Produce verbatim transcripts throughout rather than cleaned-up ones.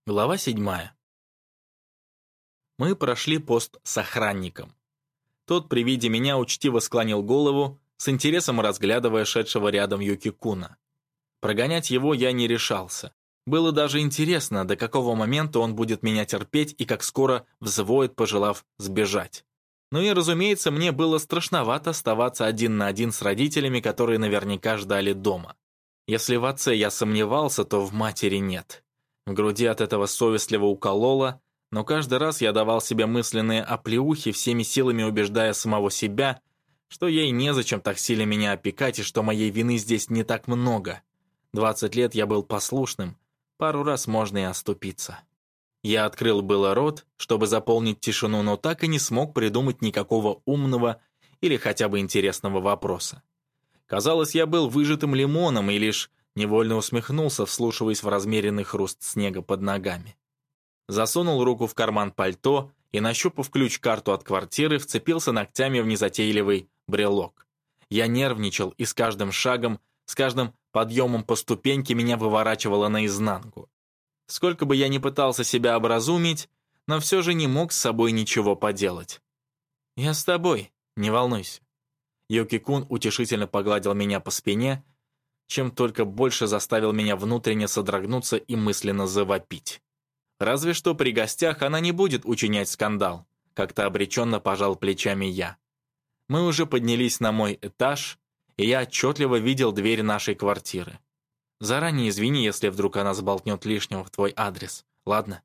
Глава седьмая. Мы прошли пост с охранником. Тот при виде меня учтиво склонил голову, с интересом разглядывая шедшего рядом Юки-куна. Прогонять его я не решался. Было даже интересно, до какого момента он будет меня терпеть и как скоро взвоет, пожелав сбежать. Ну и, разумеется, мне было страшновато оставаться один на один с родителями, которые наверняка ждали дома. Если в отце я сомневался, то в матери нет. В груди от этого совестливо укололо, но каждый раз я давал себе мысленные оплеухи, всеми силами убеждая самого себя, что ей незачем так сильно меня опекать и что моей вины здесь не так много. Двадцать лет я был послушным, пару раз можно и оступиться. Я открыл было рот, чтобы заполнить тишину, но так и не смог придумать никакого умного или хотя бы интересного вопроса. Казалось, я был выжатым лимоном и лишь невольно усмехнулся, вслушиваясь в размеренный хруст снега под ногами. Засунул руку в карман пальто и, нащупав ключ-карту от квартиры, вцепился ногтями в незатейливый брелок. Я нервничал, и с каждым шагом, с каждым подъемом по ступеньке меня выворачивало наизнанку. Сколько бы я ни пытался себя образумить, но все же не мог с собой ничего поделать. «Я с тобой, не волнуйся». Юки-кун утешительно погладил меня по спине, чем только больше заставил меня внутренне содрогнуться и мысленно завопить. Разве что при гостях она не будет учинять скандал, как-то обреченно пожал плечами я. Мы уже поднялись на мой этаж, и я отчетливо видел дверь нашей квартиры. Заранее извини, если вдруг она сболтнет лишнего в твой адрес, ладно?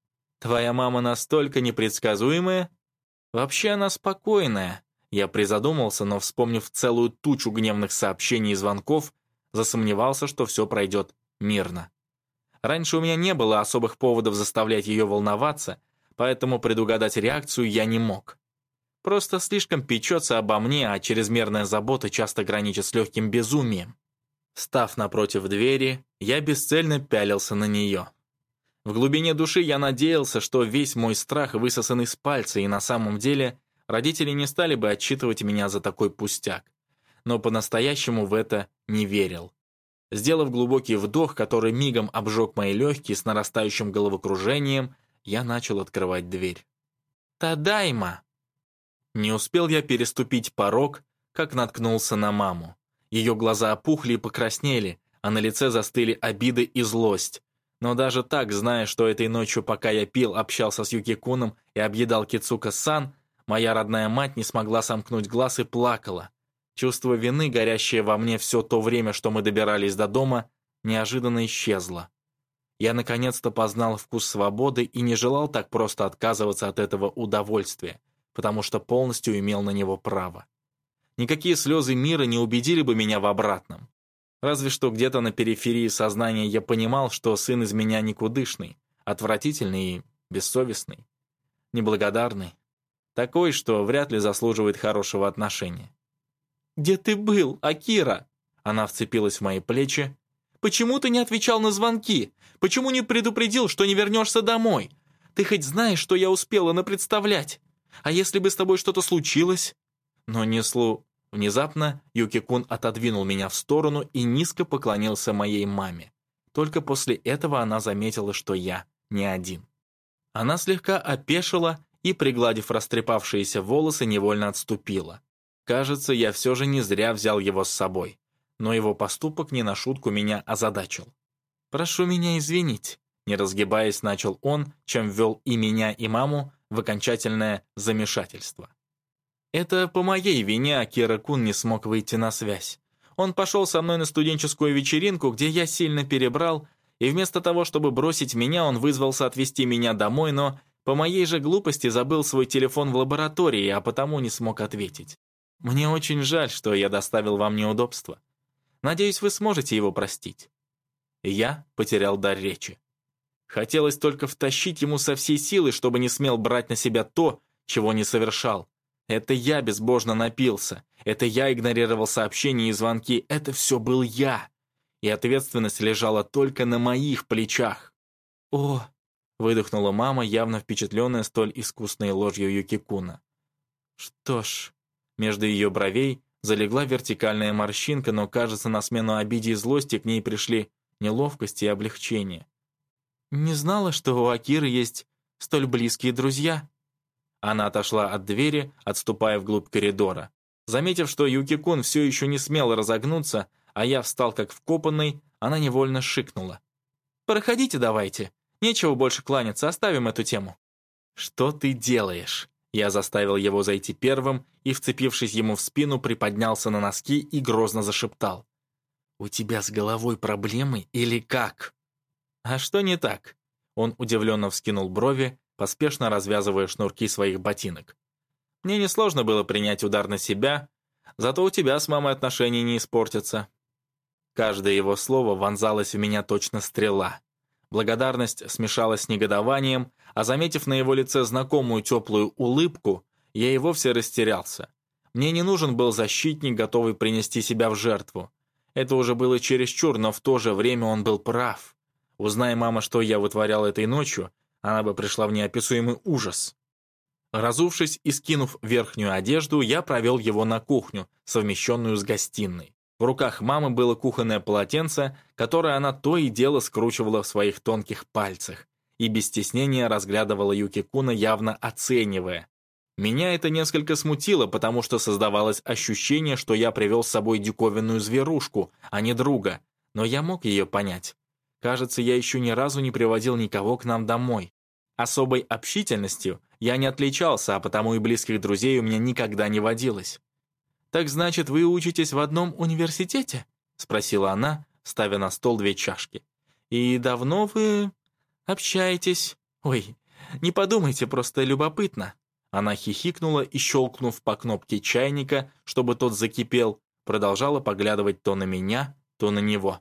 Твоя мама настолько непредсказуемая? Вообще она спокойная. Я призадумался, но, вспомнив целую тучу гневных сообщений и звонков, засомневался, что все пройдет мирно. Раньше у меня не было особых поводов заставлять ее волноваться, поэтому предугадать реакцию я не мог. Просто слишком печется обо мне, а чрезмерная забота часто граничит с легким безумием. Став напротив двери, я бесцельно пялился на нее. В глубине души я надеялся, что весь мой страх высосан из пальца, и на самом деле родители не стали бы отчитывать меня за такой пустяк. Но по-настоящему в это не верил. Сделав глубокий вдох, который мигом обжег мои легкие с нарастающим головокружением, я начал открывать дверь. «Тадайма!» Не успел я переступить порог, как наткнулся на маму. Ее глаза опухли и покраснели, а на лице застыли обиды и злость. Но даже так, зная, что этой ночью, пока я пил, общался с Юки-куном и объедал Кицука-сан, моя родная мать не смогла сомкнуть глаз и плакала. Чувство вины, горящее во мне все то время, что мы добирались до дома, неожиданно исчезло. Я наконец-то познал вкус свободы и не желал так просто отказываться от этого удовольствия, потому что полностью имел на него право. Никакие слезы мира не убедили бы меня в обратном. Разве что где-то на периферии сознания я понимал, что сын из меня никудышный, отвратительный и бессовестный, неблагодарный, такой, что вряд ли заслуживает хорошего отношения. «Где ты был, Акира?» Она вцепилась в мои плечи. «Почему ты не отвечал на звонки? Почему не предупредил, что не вернешься домой? Ты хоть знаешь, что я успела напредставлять? А если бы с тобой что-то случилось?» Но не слу... Внезапно Юки-кун отодвинул меня в сторону и низко поклонился моей маме. Только после этого она заметила, что я не один. Она слегка опешила и, пригладив растрепавшиеся волосы, невольно отступила. Кажется, я все же не зря взял его с собой, но его поступок не на шутку меня озадачил. «Прошу меня извинить», — не разгибаясь, начал он, чем ввел и меня, и маму в окончательное замешательство. «Это по моей вине Акира-кун не смог выйти на связь. Он пошел со мной на студенческую вечеринку, где я сильно перебрал, и вместо того, чтобы бросить меня, он вызвался отвезти меня домой, но по моей же глупости забыл свой телефон в лаборатории, а потому не смог ответить. Мне очень жаль, что я доставил вам неудобства. Надеюсь, вы сможете его простить». Я потерял дар речи. Хотелось только втащить ему со всей силы, чтобы не смел брать на себя то, чего не совершал. Это я безбожно напился, это я игнорировал сообщения и звонки, это все был я. И ответственность лежала только на моих плечах. «О!» — выдохнула мама, явно впечатленная столь искусной ложью Юки-куна. «Что ж...» Между ее бровей залегла вертикальная морщинка, но, кажется, на смену обиде и злости к ней пришли неловкость и облегчение. «Не знала, что у Акиры есть столь близкие друзья». Она отошла от двери, отступая вглубь коридора. Заметив, что Юки-кун все еще не смел разогнуться, а я встал как вкопанный, она невольно шикнула. «Проходите давайте. Нечего больше кланяться, оставим эту тему». «Что ты делаешь?» Я заставил его зайти первым и, вцепившись ему в спину, приподнялся на носки и грозно зашептал. «У тебя с головой проблемы или как?» «А что не так?» Он удивленно вскинул брови, поспешно развязывая шнурки своих ботинок. «Мне несложно было принять удар на себя, зато у тебя с мамой отношения не испортятся». Каждое его слово вонзалось в меня точно стрела. Благодарность смешалась с негодованием, а заметив на его лице знакомую теплую улыбку, я и вовсе растерялся. Мне не нужен был защитник, готовый принести себя в жертву. Это уже было чересчур, но в то же время он был прав. Узнай, мама, что я вытворял этой ночью, она бы пришла в неописуемый ужас. Разувшись и скинув верхнюю одежду, я провел его на кухню, совмещенную с гостиной. В руках мамы было кухонное полотенце, которое она то и дело скручивала в своих тонких пальцах, и без стеснения разглядывала Юки-куна, явно оценивая. Меня это несколько смутило, потому что создавалось ощущение, что я привел с собой диковинную зверушку, а не друга, но я мог ее понять. Кажется, я еще ни разу не приводил никого к нам домой. Особой общительностью я не отличался, а потому и близких друзей у меня никогда не водилось. «Так значит, вы учитесь в одном университете?» — спросила она, ставя на стол две чашки. «И давно вы общаетесь? Ой, не подумайте, просто любопытно». Она хихикнула и, щелкнув по кнопке чайника, чтобы тот закипел, продолжала поглядывать то на меня, то на него.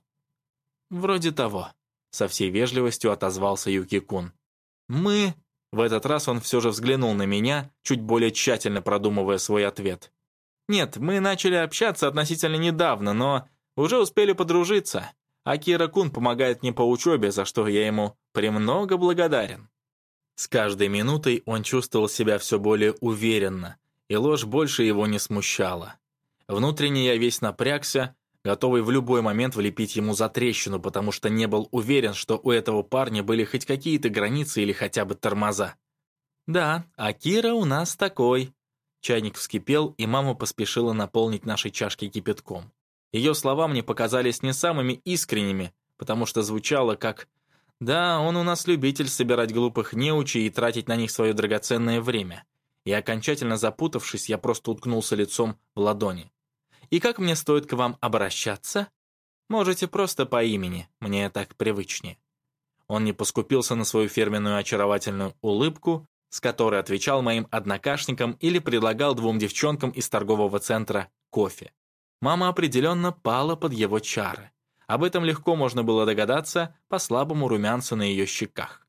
«Вроде того», — со всей вежливостью отозвался Юки-кун. «Мы...» В этот раз он все же взглянул на меня, чуть более тщательно продумывая свой ответ. «Нет, мы начали общаться относительно недавно, но уже успели подружиться. Акира-кун помогает мне по учебе, за что я ему премного благодарен». С каждой минутой он чувствовал себя все более уверенно, и ложь больше его не смущала. Внутренне я весь напрягся, готовый в любой момент влепить ему затрещину, потому что не был уверен, что у этого парня были хоть какие-то границы или хотя бы тормоза. «Да, Акира у нас такой». Чайник вскипел, и мама поспешила наполнить наши чашки кипятком. Ее слова мне показались не самыми искренними, потому что звучало как «Да, он у нас любитель собирать глупых неучей и тратить на них свое драгоценное время». И окончательно запутавшись, я просто уткнулся лицом в ладони. «И как мне стоит к вам обращаться?» «Можете просто по имени, мне так привычнее». Он не поскупился на свою фирменную очаровательную улыбку, с которой отвечал моим однокашникам или предлагал двум девчонкам из торгового центра кофе. Мама определенно пала под его чары. Об этом легко можно было догадаться по слабому румянцу на ее щеках.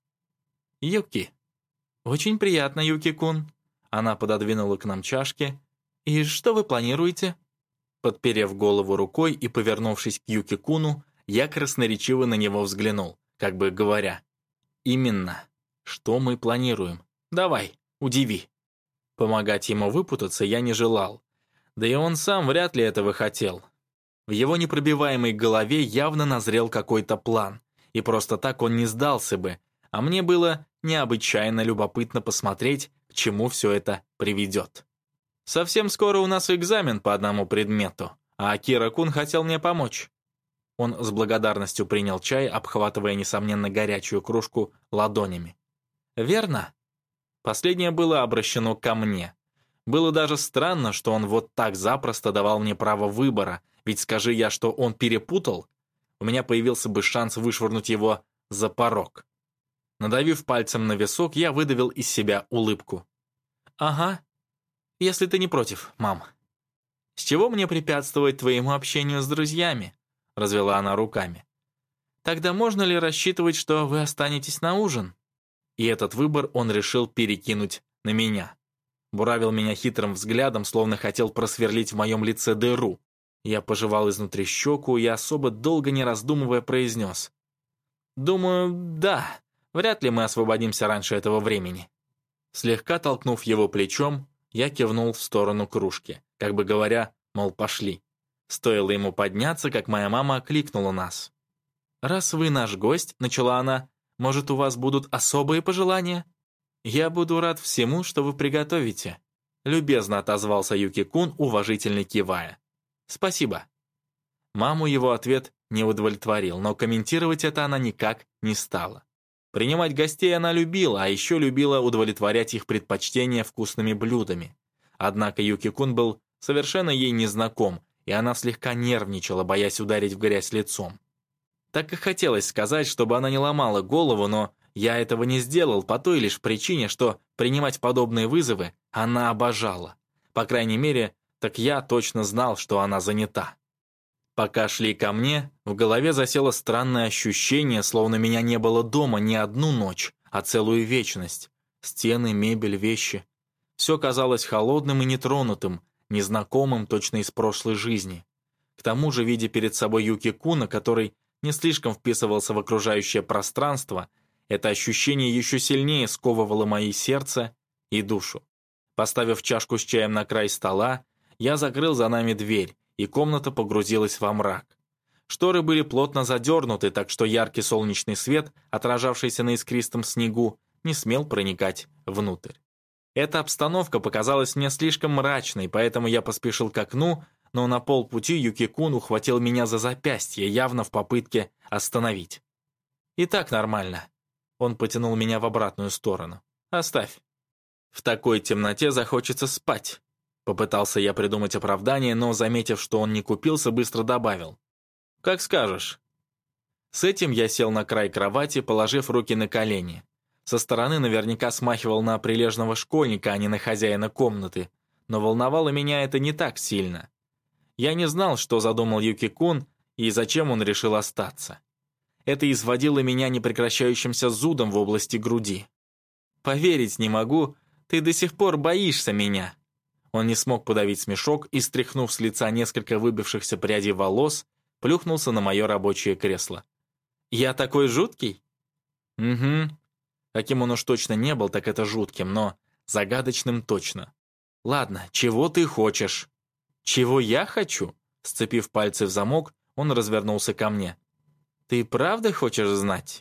«Юки». «Очень приятно, Юки-кун». Она пододвинула к нам чашки. «И что вы планируете?» Подперев голову рукой и повернувшись к Юки-куну, я красноречиво на него взглянул, как бы говоря: «Именно. Что мы планируем? Давай, удиви». Помогать ему выпутаться я не желал. Да и он сам вряд ли этого хотел. В его непробиваемой голове явно назрел какой-то план, и просто так он не сдался бы, а мне было необычайно любопытно посмотреть, к чему все это приведет. «Совсем скоро у нас экзамен по одному предмету, а Акира-кун хотел мне помочь». Он с благодарностью принял чай, обхватывая, несомненно, горячую кружку ладонями. «Верно?» Последнее было обращено ко мне. Было даже странно, что он вот так запросто давал мне право выбора, ведь скажи я, что он перепутал, у меня появился бы шанс вышвырнуть его за порог. Надавив пальцем на висок, я выдавил из себя улыбку. «Ага, если ты не против, мам». «С чего мне препятствовать твоему общению с друзьями?» — развела она руками. «Тогда можно ли рассчитывать, что вы останетесь на ужин?» И этот выбор он решил перекинуть на меня. Буравил меня хитрым взглядом, словно хотел просверлить в моем лице дыру. Я пожевал изнутри щеку и, особо долго не раздумывая, произнес: «Думаю, да, вряд ли мы освободимся раньше этого времени». Слегка толкнув его плечом, я кивнул в сторону кружки, как бы говоря, мол, пошли. Стоило ему подняться, как моя мама окликнула нас. «Раз вы наш гость», — начала она, Может, у вас будут особые пожелания? Я буду рад всему, что вы приготовите», любезно отозвался Юки-кун, уважительно кивая. «Спасибо». Маму его ответ не удовлетворил, но комментировать это она никак не стала. Принимать гостей она любила, а еще любила удовлетворять их предпочтения вкусными блюдами. Однако Юки-кун был совершенно ей незнаком, и она слегка нервничала, боясь ударить в грязь лицом. Так и хотелось сказать, чтобы она не ломала голову, но я этого не сделал по той лишь причине, что принимать подобные вызовы она обожала. По крайней мере, так я точно знал, что она занята. Пока шли ко мне, в голове засело странное ощущение, словно меня не было дома не одну ночь, а целую вечность. Стены, мебель, вещи. Все казалось холодным и нетронутым, незнакомым точно из прошлой жизни. К тому же, видя перед собой Юки-куна, который не слишком вписывался в окружающее пространство, это ощущение еще сильнее сковывало мои сердце и душу. Поставив чашку с чаем на край стола, я закрыл за нами дверь, и комната погрузилась во мрак. Шторы были плотно задернуты, так что яркий солнечный свет, отражавшийся на искристом снегу, не смел проникать внутрь. Эта обстановка показалась мне слишком мрачной, поэтому я поспешил к окну, но на полпути Юки-кун ухватил меня за запястье, явно в попытке остановить. «И так нормально». Он потянул меня в обратную сторону. «Оставь. В такой темноте захочется спать». Попытался я придумать оправдание, но, заметив, что он не купился, быстро добавил. «Как скажешь». С этим я сел на край кровати, положив руки на колени. Со стороны наверняка смахивал на прилежного школьника, а не на хозяина комнаты, но волновало меня это не так сильно. Я не знал, что задумал Юки-кун и зачем он решил остаться. Это изводило меня непрекращающимся зудом в области груди. «Поверить не могу, ты до сих пор боишься меня». Он не смог подавить смешок и, стряхнув с лица несколько выбившихся прядей волос, плюхнулся на мое рабочее кресло. «Я такой жуткий?» «Угу». Каким он уж точно не был, так это жутким, но загадочным точно. «Ладно, чего ты хочешь?» «Чего я хочу?» Сцепив пальцы в замок, он развернулся ко мне. «Ты правда хочешь знать?»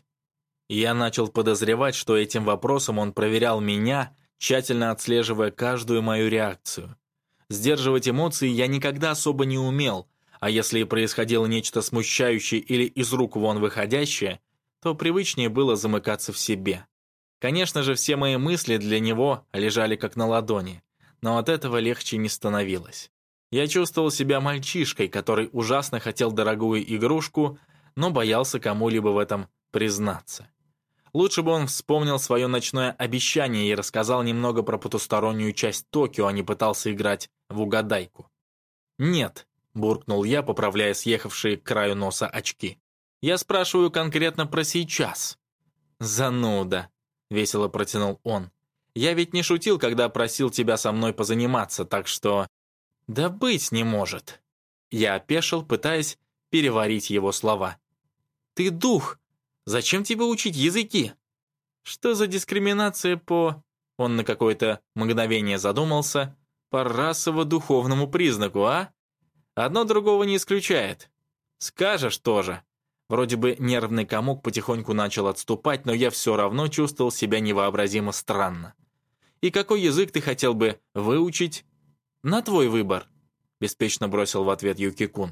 Я начал подозревать, что этим вопросом он проверял меня, тщательно отслеживая каждую мою реакцию. Сдерживать эмоции я никогда особо не умел, а если и происходило нечто смущающее или из рук вон выходящее, то привычнее было замыкаться в себе. Конечно же, все мои мысли для него лежали как на ладони, но от этого легче не становилось. Я чувствовал себя мальчишкой, который ужасно хотел дорогую игрушку, но боялся кому-либо в этом признаться. Лучше бы он вспомнил свое ночное обещание и рассказал немного про потустороннюю часть Токио, а не пытался играть в угадайку. «Нет», — буркнул я, поправляя съехавшие к краю носа очки. «Я спрашиваю конкретно про сейчас». «Зануда», — весело протянул он. «Я ведь не шутил, когда просил тебя со мной позаниматься, так что...» «Да быть не может». Я опешил, пытаясь переварить его слова. «Ты дух! Зачем тебе учить языки?» «Что за дискриминация по...» Он на какое-то мгновение задумался. «По расово-духовному признаку, а? Одно другого не исключает. Скажешь тоже». Вроде бы нервный комок потихоньку начал отступать, но я все равно чувствовал себя невообразимо странно. «И какой язык ты хотел бы выучить?» «На твой выбор», — беспечно бросил в ответ Юки-кун.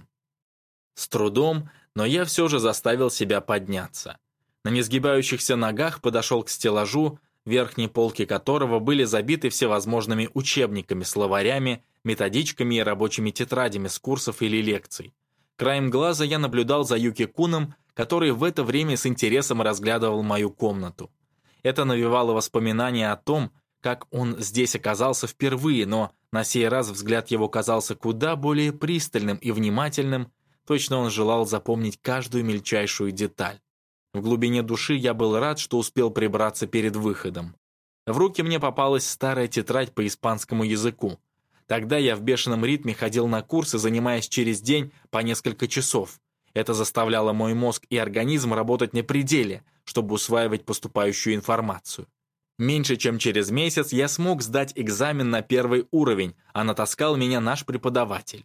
С трудом, но я все же заставил себя подняться. На несгибающихся ногах подошел к стеллажу, верхние полки которого были забиты всевозможными учебниками, словарями, методичками и рабочими тетрадями с курсов или лекций. Краем глаза я наблюдал за Юки-куном, который в это время с интересом разглядывал мою комнату. Это навевало воспоминания о том, как он здесь оказался впервые, но на сей раз взгляд его казался куда более пристальным и внимательным, точно он желал запомнить каждую мельчайшую деталь. В глубине души я был рад, что успел прибраться перед выходом. В руки мне попалась старая тетрадь по испанскому языку. Тогда я в бешеном ритме ходил на курсы, занимаясь через день по несколько часов. Это заставляло мой мозг и организм работать на пределе, чтобы усваивать поступающую информацию. Меньше чем через месяц я смог сдать экзамен на первый уровень, а натаскал меня наш преподаватель.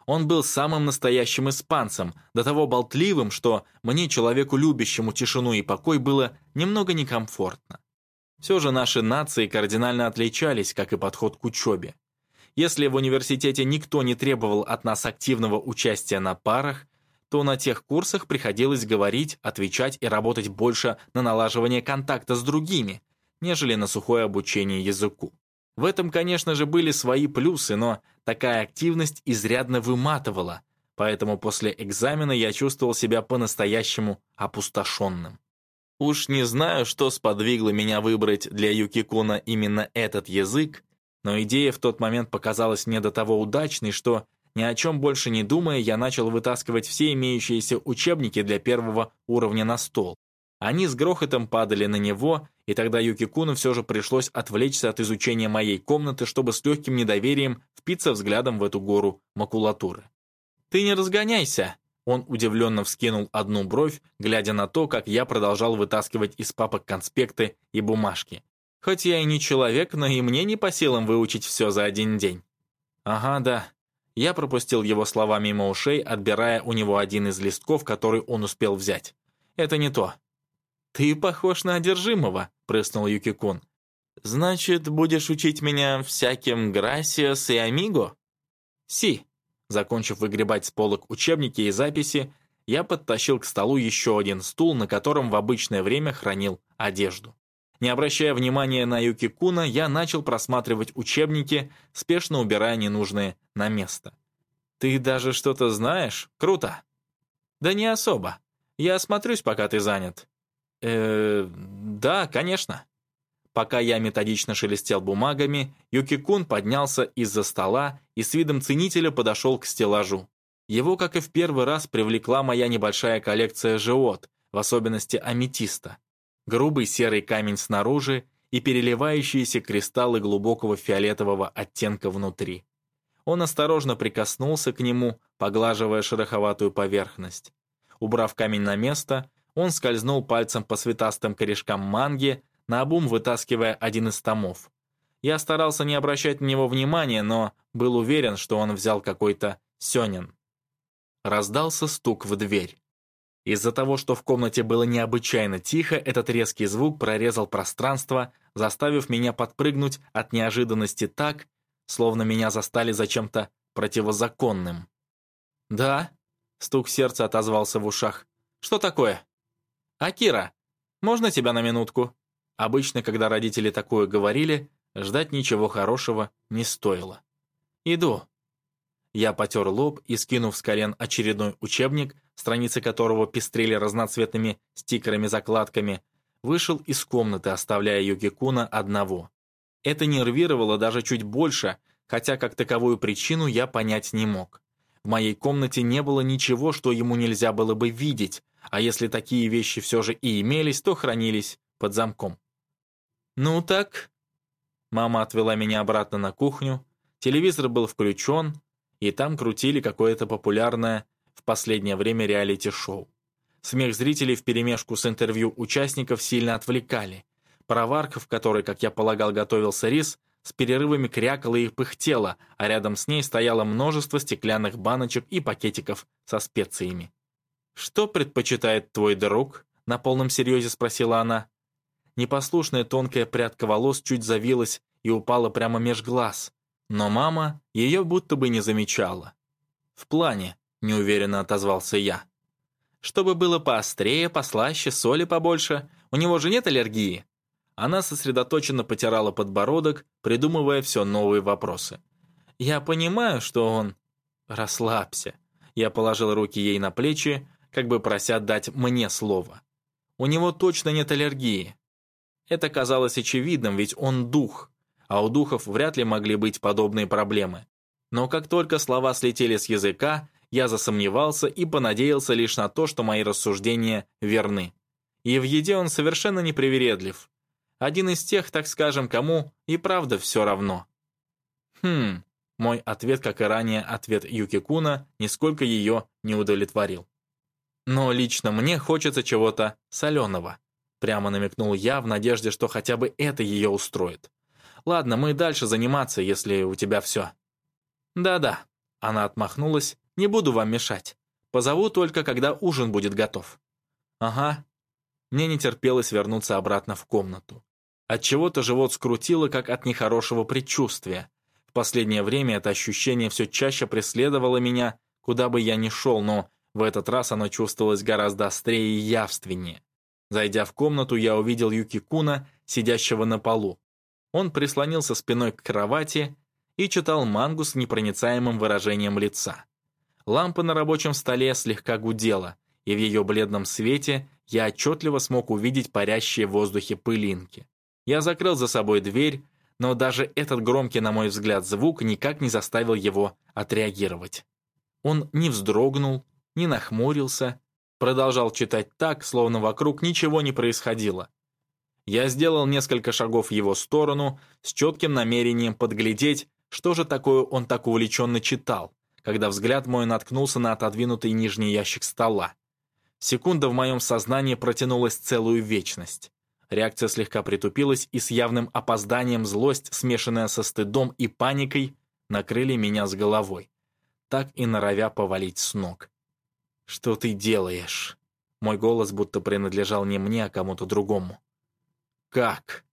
Он был самым настоящим испанцем, до того болтливым, что мне, человеку любящему тишину и покой, было немного некомфортно. Все же наши нации кардинально отличались, как и подход к учебе. Если в университете никто не требовал от нас активного участия на парах, то на тех курсах приходилось говорить, отвечать и работать больше на налаживание контакта с другими, нежели на сухое обучение языку. В этом, конечно же, были свои плюсы, но такая активность изрядно выматывала, поэтому после экзамена я чувствовал себя по-настоящему опустошенным. Уж не знаю, что сподвигло меня выбрать для Юки-куна именно этот язык, но идея в тот момент показалась мне до того удачной, что, ни о чем больше не думая, я начал вытаскивать все имеющиеся учебники для первого уровня на стол. Они с грохотом падали на него, и тогда Юки-куну все же пришлось отвлечься от изучения моей комнаты, чтобы с легким недоверием впиться взглядом в эту гору макулатуры. «Ты не разгоняйся!» Он удивленно вскинул одну бровь, глядя на то, как я продолжал вытаскивать из папок конспекты и бумажки. «Хоть я и не человек, но и мне не по силам выучить все за один день». «Ага, да». Я пропустил его слова мимо ушей, отбирая у него один из листков, который он успел взять. «Это не то». «Ты похож на одержимого», — прыснул Юки-кун. «Значит, будешь учить меня всяким грасиас и амиго?» «Си». Закончив выгребать с полок учебники и записи, я подтащил к столу еще один стул, на котором в обычное время хранил одежду. Не обращая внимания на Юки-куна, я начал просматривать учебники, спешно убирая ненужные на место. «Ты даже что-то знаешь? Круто!» «Да не особо. Я осмотрюсь, пока ты занят». «Э, да, конечно». Пока я методично шелестел бумагами, Юки-кун поднялся из-за стола и с видом ценителя подошел к стеллажу. Его, как и в первый раз, привлекла моя небольшая коллекция жиот, в особенности аметиста. Грубый серый камень снаружи и переливающиеся кристаллы глубокого фиолетового оттенка внутри. Он осторожно прикоснулся к нему, поглаживая шероховатую поверхность. Убрав камень на место, он скользнул пальцем по цветастым корешкам манги, наобум вытаскивая один из томов. Я старался не обращать на него внимания, но был уверен, что он взял какой-то сёнэн. Раздался стук в дверь. Из-за того, что в комнате было необычайно тихо, этот резкий звук прорезал пространство, заставив меня подпрыгнуть от неожиданности так, словно меня застали за чем-то противозаконным. «Да?» — стук сердца отозвался в ушах. «Что такое?» «Акира, можно тебя на минутку?» Обычно, когда родители такое говорили, ждать ничего хорошего не стоило. «Иду». Я потер лоб и, скинув с колен очередной учебник, страницы которого пестрели разноцветными стикерами-закладками, вышел из комнаты, оставляя Юки-куна одного. Это нервировало даже чуть больше, хотя как таковую причину я понять не мог. В моей комнате не было ничего, что ему нельзя было бы видеть, а если такие вещи все же и имелись, то хранились под замком. «Ну так?» Мама отвела меня обратно на кухню, телевизор был включен, и там крутили какое-то популярное в последнее время реалити-шоу. Смех зрителей вперемешку с интервью участников сильно отвлекали. Поварка, в которой, как я полагал, готовился рис, с перерывами крякала и пыхтела, а рядом с ней стояло множество стеклянных баночек и пакетиков со специями. «Что предпочитает твой друг?» — на полном серьезе спросила она. Непослушная тонкая прядка волос чуть завилась и упала прямо меж глаз, но мама ее будто бы не замечала. «В плане», — неуверенно отозвался я. «Чтобы было поострее, послаще, соли побольше. У него же нет аллергии?» Она сосредоточенно потирала подбородок, придумывая все новые вопросы. «Я понимаю, что он...» «Расслабься». Я положил руки ей на плечи, как бы прося дать мне слово. «У него точно нет аллергии». Это казалось очевидным, ведь он дух, а у духов вряд ли могли быть подобные проблемы. Но как только слова слетели с языка, я засомневался и понадеялся лишь на то, что мои рассуждения верны. И в еде он совершенно непривередлив. Один из тех, так скажем, кому и правда все равно. Хм, мой ответ, как и ранее ответ Юки-куна, нисколько ее не удовлетворил. Но лично мне хочется чего-то соленого. Прямо намекнул я в надежде, что хотя бы это ее устроит. Ладно, мы дальше заниматься, если у тебя все. Да-да. Она отмахнулась. «Не буду вам мешать. Позову только, когда ужин будет готов». «Ага». Мне не терпелось вернуться обратно в комнату. Отчего-то живот скрутило, как от нехорошего предчувствия. В последнее время это ощущение все чаще преследовало меня, куда бы я ни шел, но в этот раз оно чувствовалось гораздо острее и явственнее. Зайдя в комнату, я увидел Юки-куна, сидящего на полу. Он прислонился спиной к кровати и читал мангу с непроницаемым выражением лица. Лампа на рабочем столе слегка гудела, и в ее бледном свете я отчетливо смог увидеть парящие в воздухе пылинки. Я закрыл за собой дверь, но даже этот громкий, на мой взгляд, звук никак не заставил его отреагировать. Он не вздрогнул, не нахмурился, продолжал читать так, словно вокруг ничего не происходило. Я сделал несколько шагов в его сторону с четким намерением подглядеть, что же такое он так увлеченно читал, когда взгляд мой наткнулся на отодвинутый нижний ящик стола. Секунда в моем сознании протянулась целую вечность. Реакция слегка притупилась, и с явным опозданием злость, смешанная со стыдом и паникой, накрыли меня с головой, так и норовя повалить с ног. «Что ты делаешь?» Мой голос будто принадлежал не мне, а кому-то другому. «Как?»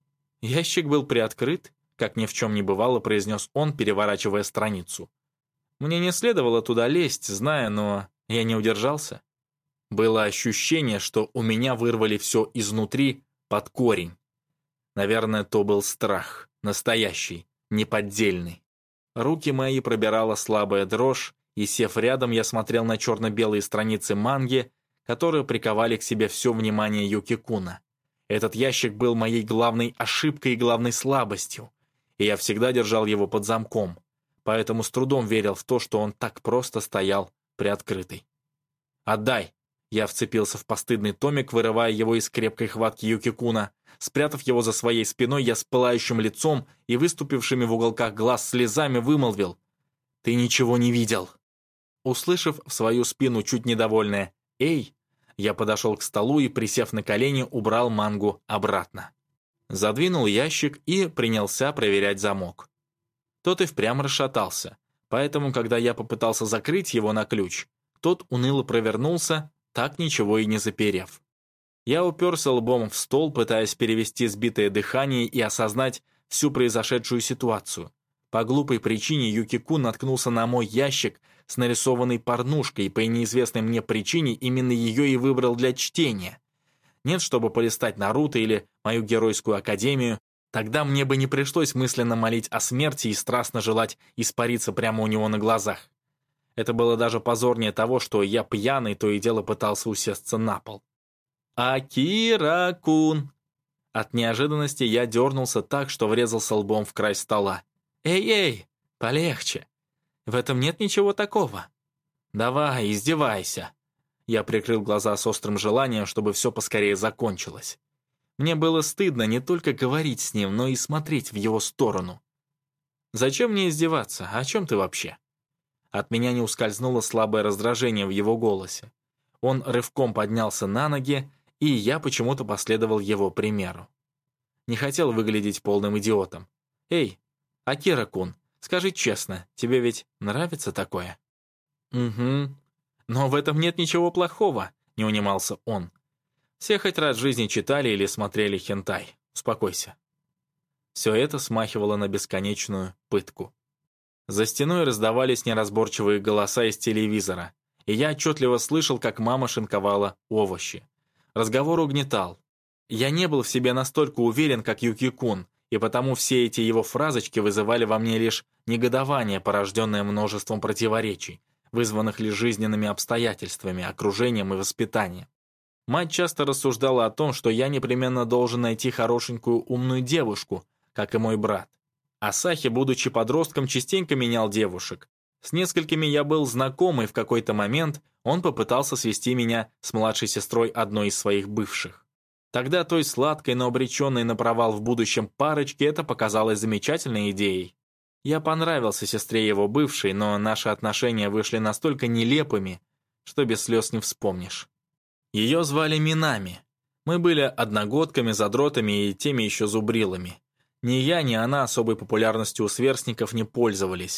Ящик был приоткрыт, как ни в чем не бывало, произнес он, переворачивая страницу. Мне не следовало туда лезть, зная, но я не удержался. Было ощущение, что у меня вырвали все изнутри под корень. Наверное, то был страх, настоящий, неподдельный. Руки мои пробирала слабая дрожь, и, сев рядом, я смотрел на черно-белые страницы манги, которые приковали к себе все внимание Юки-куна. Этот ящик был моей главной ошибкой и главной слабостью, и я всегда держал его под замком, поэтому с трудом верил в то, что он так просто стоял приоткрытый. «Отдай!» Я вцепился в постыдный томик, вырывая его из крепкой хватки Юки-куна. Спрятав его за своей спиной, я с пылающим лицом и выступившими в уголках глаз слезами вымолвил: «Ты ничего не видел!» Услышав в свою спину чуть недовольное «Эй!», я подошел к столу и, присев на колени, убрал мангу обратно. Задвинул ящик и принялся проверять замок. Тот и впрямь расшатался, поэтому, когда я попытался закрыть его на ключ, тот уныло провернулся, так ничего и не заперев. Я уперся лбом в стол, пытаясь перевести сбитое дыхание и осознать всю произошедшую ситуацию. По глупой причине Юки-кун наткнулся на мой ящик с нарисованной порнушкой, и по неизвестной мне причине именно ее и выбрал для чтения. Нет, чтобы полистать Наруто или мою геройскую академию, тогда мне бы не пришлось мысленно молить о смерти и страстно желать испариться прямо у него на глазах. Это было даже позорнее того, что я пьяный то и дело пытался усесться на пол. «Акира-кун!» От неожиданности я дернулся так, что врезался лбом в край стола. «Эй-эй, полегче. В этом нет ничего такого. Давай, издевайся». Я прикрыл глаза с острым желанием, чтобы все поскорее закончилось. Мне было стыдно не только говорить с ним, но и смотреть в его сторону. «Зачем мне издеваться? О чем ты вообще?» От меня не ускользнуло слабое раздражение в его голосе. Он рывком поднялся на ноги, и я почему-то последовал его примеру. Не хотел выглядеть полным идиотом. «Эй, Акира-кун, скажи честно, тебе ведь нравится такое?» «Угу. Но в этом нет ничего плохого», — не унимался он. «Все хоть раз в жизни читали или смотрели хентай. Успокойся». Все это смахивало на бесконечную пытку. За стеной раздавались неразборчивые голоса из телевизора, и я отчетливо слышал, как мама шинковала овощи. Разговор угнетал. Я не был в себе настолько уверен, как Юки-кун, и потому все эти его фразочки вызывали во мне лишь негодование, порожденное множеством противоречий, вызванных лишь жизненными обстоятельствами, окружением и воспитанием. Мать часто рассуждала о том, что я непременно должен найти хорошенькую умную девушку, как и мой брат. Асахи, будучи подростком, частенько менял девушек. С несколькими я был знаком, и в какой-то момент он попытался свести меня с младшей сестрой одной из своих бывших. Тогда той сладкой, но обреченной на провал в будущем парочке это показалось замечательной идеей. Я понравился сестре его бывшей, но наши отношения вышли настолько нелепыми, что без слез не вспомнишь. Ее звали Минами. Мы были одногодками, задротами и теми еще зубрилами. Ни я, ни она особой популярностью у сверстников не пользовались.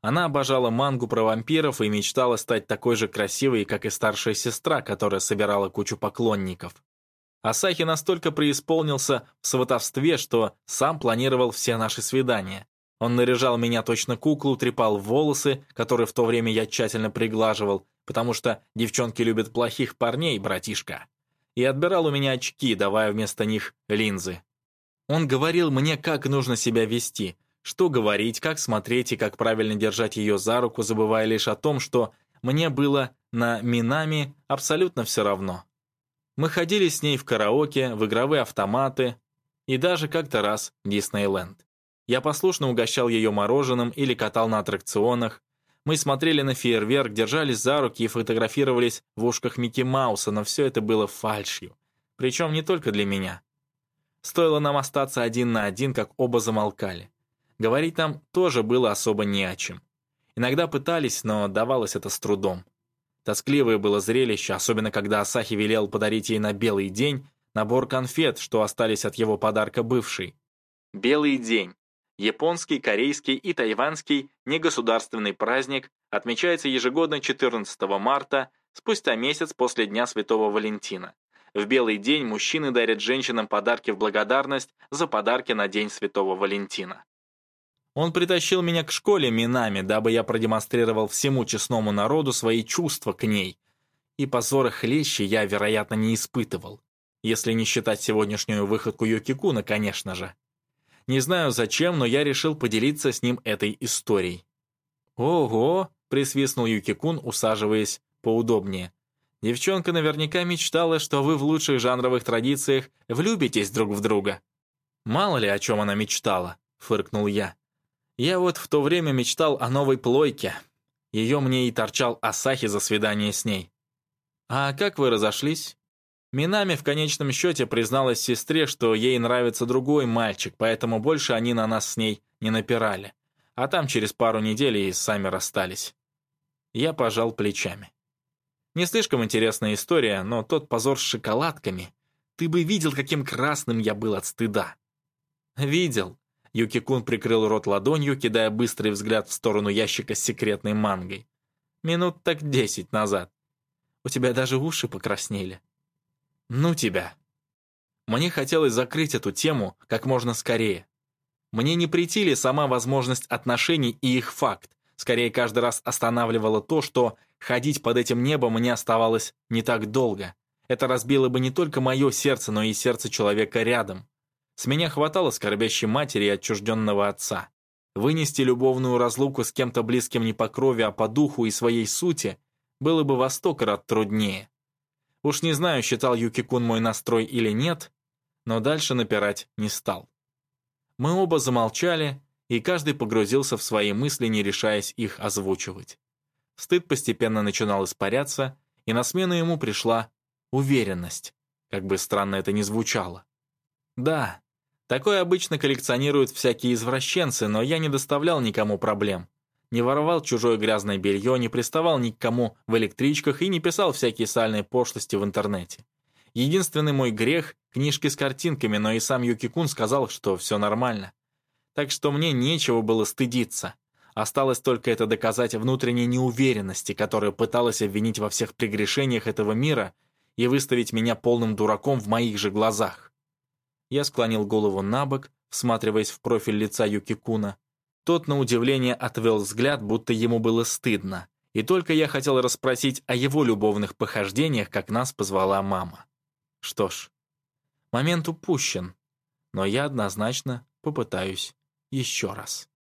Она обожала мангу про вампиров и мечтала стать такой же красивой, как и старшая сестра, которая собирала кучу поклонников. Асахи настолько преисполнился в сватовстве, что сам планировал все наши свидания. Он наряжал меня точно куклу, трепал волосы, которые в то время я тщательно приглаживал, потому что девчонки любят плохих парней, братишка, и отбирал у меня очки, давая вместо них линзы. Он говорил мне, как нужно себя вести, что говорить, как смотреть и как правильно держать ее за руку, забывая лишь о том, что мне было на Минами абсолютно все равно. Мы ходили с ней в караоке, в игровые автоматы и даже как-то раз в Диснейленд. Я послушно угощал ее мороженым или катал на аттракционах. Мы смотрели на фейерверк, держались за руки и фотографировались в ушках Микки Мауса, но все это было фальшью. Причем не только для меня. Стоило нам остаться один на один, как оба замолкали. Говорить нам тоже было особо не о чем. Иногда пытались, но давалось это с трудом. Тоскливое было зрелище, особенно когда Асахи велел подарить ей на белый день набор конфет, что остались от его подарка бывшей. Белый день. Японский, корейский и тайваньский негосударственный праздник отмечается ежегодно четырнадцатого марта, спустя месяц после Дня Святого Валентина. В белый день мужчины дарят женщинам подарки в благодарность за подарки на День Святого Валентина. Он притащил меня к школе Минами, дабы я продемонстрировал всему честному народу свои чувства к ней. И позора хлещи я, вероятно, не испытывал. Если не считать сегодняшнюю выходку Юкикуна, конечно же. Не знаю зачем, но я решил поделиться с ним этой историей. «Ого!» — присвистнул Юкикун, усаживаясь поудобнее. «Девчонка наверняка мечтала, что вы в лучших жанровых традициях влюбитесь друг в друга». «Мало ли, о чем она мечтала», — фыркнул я. «Я вот в то время мечтал о новой плойке. Ее мне и торчал Асахи за свидание с ней». «А как вы разошлись?» Минами в конечном счете призналась сестре, что ей нравится другой мальчик, поэтому больше они на нас с ней не напирали. А там через пару недель и сами расстались. Я пожал плечами. Не слишком интересная история, но тот позор с шоколадками. Ты бы видел, каким красным я был от стыда. Видел. Юки-кун прикрыл рот ладонью, кидая быстрый взгляд в сторону ящика с секретной мангой. Минут так десять назад. У тебя даже уши покраснели. Ну тебя. Мне хотелось закрыть эту тему как можно скорее. Мне не претили сама возможность отношений и их факт. Скорее, каждый раз останавливало то, что ходить под этим небом мне оставалось не так долго. Это разбило бы не только мое сердце, но и сердце человека рядом. С меня хватало скорбящей матери и отчужденного отца. Вынести любовную разлуку с кем-то близким не по крови, а по духу и своей сути было бы во сто крат труднее. Уж не знаю, считал Юки-кун мой настрой или нет, но дальше напирать не стал. Мы оба замолчали, и каждый погрузился в свои мысли, не решаясь их озвучивать. Стыд постепенно начинал испаряться, и на смену ему пришла уверенность, как бы странно это ни звучало. Да, такое обычно коллекционируют всякие извращенцы, но я не доставлял никому проблем. Не воровал чужое грязное белье, не приставал ни к кому в электричках и не писал всякие сальные пошлости в интернете. Единственный мой грех — книжки с картинками, но и сам Юки-кун сказал, что все нормально. Так что мне нечего было стыдиться. Осталось только это доказать внутренней неуверенности, которая пыталась обвинить во всех прегрешениях этого мира и выставить меня полным дураком в моих же глазах. Я склонил голову на бок, всматриваясь в профиль лица Юки-куна. Тот, на удивление, отвел взгляд, будто ему было стыдно. И только я хотел расспросить о его любовных похождениях, как нас позвала мама. Что ж, момент упущен, но я однозначно попытаюсь еще раз.